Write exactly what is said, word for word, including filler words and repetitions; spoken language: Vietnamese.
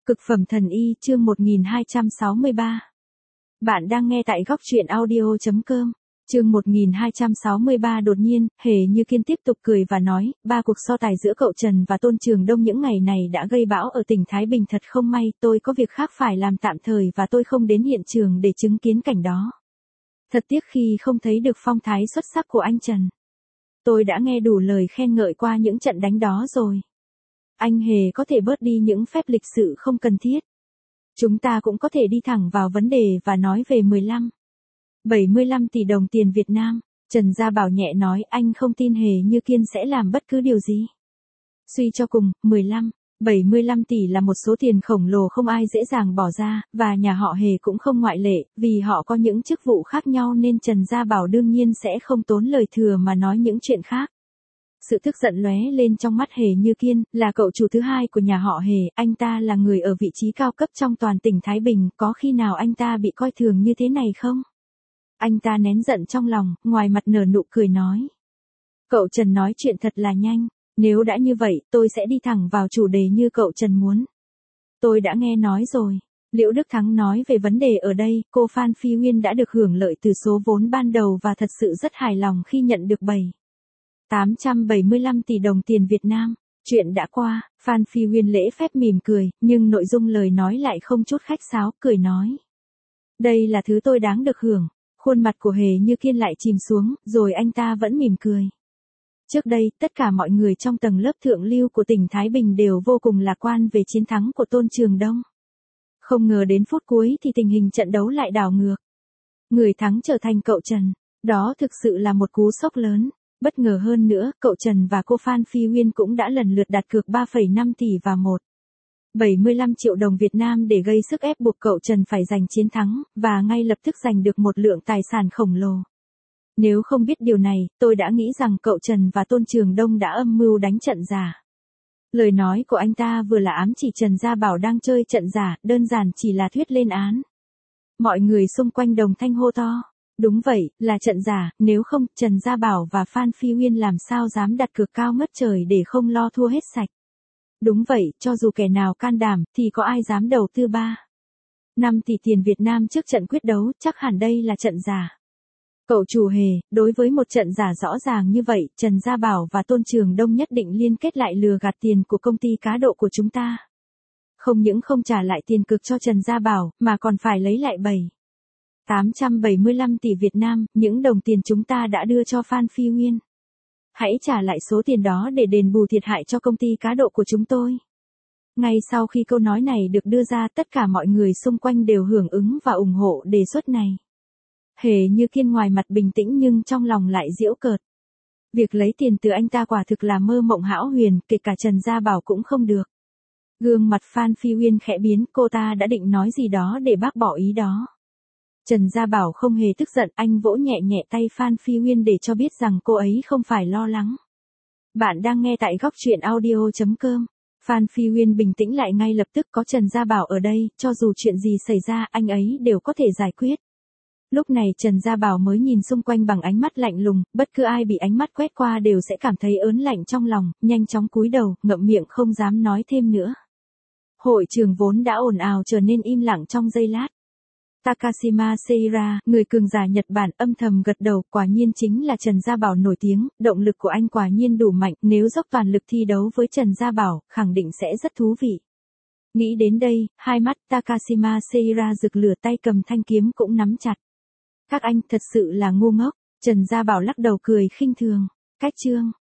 Cực phẩm thần y chương một nghìn hai trăm sáu mươi ba. Bạn đang nghe tại góc truyện audio.com. Chương một nghìn hai trăm sáu mươi ba. Đột nhiên, Hề Như Kiên tiếp tục cười và nói, ba cuộc so tài giữa cậu Trần và Tôn Trường Đông những ngày này đã gây bão ở tỉnh Thái Bình, thật không may, tôi có việc khác phải làm tạm thời và tôi không đến hiện trường để chứng kiến cảnh đó. Thật tiếc khi không thấy được phong thái xuất sắc của anh Trần. Tôi đã nghe đủ lời khen ngợi qua những trận đánh đó rồi. Anh Hề có thể bớt đi những phép lịch sự không cần thiết. Chúng ta cũng có thể đi thẳng vào vấn đề và nói về mười lăm, bảy mươi lăm tỷ đồng tiền Việt Nam. Trần Gia Bảo nhẹ nói, anh không tin Hề Như Kiên sẽ làm bất cứ điều gì. Suy cho cùng, mười lăm, bảy mươi lăm tỷ là một số tiền khổng lồ không ai dễ dàng bỏ ra, và nhà họ Hề cũng không ngoại lệ, vì họ có những chức vụ khác nhau nên Trần Gia Bảo đương nhiên sẽ không tốn lời thừa mà nói những chuyện khác. Sự tức giận lóe lên trong mắt Hề Như Kiên, là cậu chủ thứ hai của nhà họ Hề, anh ta là người ở vị trí cao cấp trong toàn tỉnh Thái Bình, có khi nào anh ta bị coi thường như thế này không? Anh ta nén giận trong lòng, ngoài mặt nở nụ cười nói. Cậu Trần nói chuyện thật là nhanh, nếu đã như vậy, tôi sẽ đi thẳng vào chủ đề như cậu Trần muốn. Tôi đã nghe nói rồi. Liễu Đức Thắng nói về vấn đề ở đây, cô Phan Phi Uyên đã được hưởng lợi từ số vốn ban đầu và thật sự rất hài lòng khi nhận được bảy, tám trăm bảy mươi lăm tỷ đồng tiền Việt Nam. Chuyện đã qua, Phan Phi Uyên lễ phép mỉm cười, nhưng nội dung lời nói lại không chút khách sáo, cười nói. Đây là thứ tôi đáng được hưởng. Khuôn mặt của Hề Như Kiên lại chìm xuống, rồi anh ta vẫn mỉm cười. Trước đây, tất cả mọi người trong tầng lớp thượng lưu của tỉnh Thái Bình đều vô cùng lạc quan về chiến thắng của Tôn Trường Đông. Không ngờ đến phút cuối thì tình hình trận đấu lại đảo ngược. Người thắng trở thành cậu Trần. Đó thực sự là một cú sốc lớn. Bất ngờ hơn nữa, cậu Trần và cô Phan Phi Uyên cũng đã lần lượt đặt cược ba phẩy năm tỷ và một phẩy bảy mươi lăm triệu đồng Việt Nam để gây sức ép buộc cậu Trần phải giành chiến thắng, và ngay lập tức giành được một lượng tài sản khổng lồ. Nếu không biết điều này, tôi đã nghĩ rằng cậu Trần và Tôn Trường Đông đã âm mưu đánh trận giả. Lời nói của anh ta vừa là ám chỉ Trần Gia Bảo đang chơi trận giả, đơn giản chỉ là thuyết lên án. Mọi người xung quanh đồng thanh hô to. Đúng vậy, là trận giả, nếu không, Trần Gia Bảo và Phan Phi Uyên làm sao dám đặt cược cao ngất trời để không lo thua hết sạch. Đúng vậy, cho dù kẻ nào can đảm, thì có ai dám đầu tư ba, năm tỷ tiền Việt Nam trước trận quyết đấu, chắc hẳn đây là trận giả. Cậu chủ Hề, đối với một trận giả rõ ràng như vậy, Trần Gia Bảo và Tôn Trường Đông nhất định liên kết lại lừa gạt tiền của công ty cá độ của chúng ta. Không những không trả lại tiền cược cho Trần Gia Bảo, mà còn phải lấy lại bảy, tám trăm bảy mươi lăm tỷ Việt Nam, những đồng tiền chúng ta đã đưa cho Phan Phi Uyên. Hãy trả lại số tiền đó để đền bù thiệt hại cho công ty cá độ của chúng tôi. Ngay sau khi câu nói này được đưa ra, tất cả mọi người xung quanh đều hưởng ứng và ủng hộ đề xuất này. Hề Như Kiên ngoài mặt bình tĩnh nhưng trong lòng lại giễu cợt. Việc lấy tiền từ anh ta quả thực là mơ mộng hão huyền, kể cả Trần Gia Bảo cũng không được. Gương mặt Phan Phi Uyên khẽ biến, cô ta đã định nói gì đó để bác bỏ ý đó. Trần Gia Bảo không hề tức giận, anh vỗ nhẹ nhẹ tay Phan Phi Uyên để cho biết rằng cô ấy không phải lo lắng. Bạn đang nghe tại góc truyện audio.com. Phan Phi Uyên bình tĩnh lại ngay lập tức, có Trần Gia Bảo ở đây, cho dù chuyện gì xảy ra anh ấy đều có thể giải quyết. Lúc này Trần Gia Bảo mới nhìn xung quanh bằng ánh mắt lạnh lùng, bất cứ ai bị ánh mắt quét qua đều sẽ cảm thấy ớn lạnh trong lòng, nhanh chóng cúi đầu, ngậm miệng không dám nói thêm nữa. Hội trường vốn đã ồn ào trở nên im lặng trong giây lát. Takashima Seira, người cường giả Nhật Bản, âm thầm gật đầu, quả nhiên chính là Trần Gia Bảo nổi tiếng, động lực của anh quả nhiên đủ mạnh, nếu dốc toàn lực thi đấu với Trần Gia Bảo, khẳng định sẽ rất thú vị. Nghĩ đến đây, hai mắt Takashima Seira rực lửa, tay cầm thanh kiếm cũng nắm chặt. Các anh thật sự là ngu ngốc. Trần Gia Bảo lắc đầu cười khinh thường. Cách chương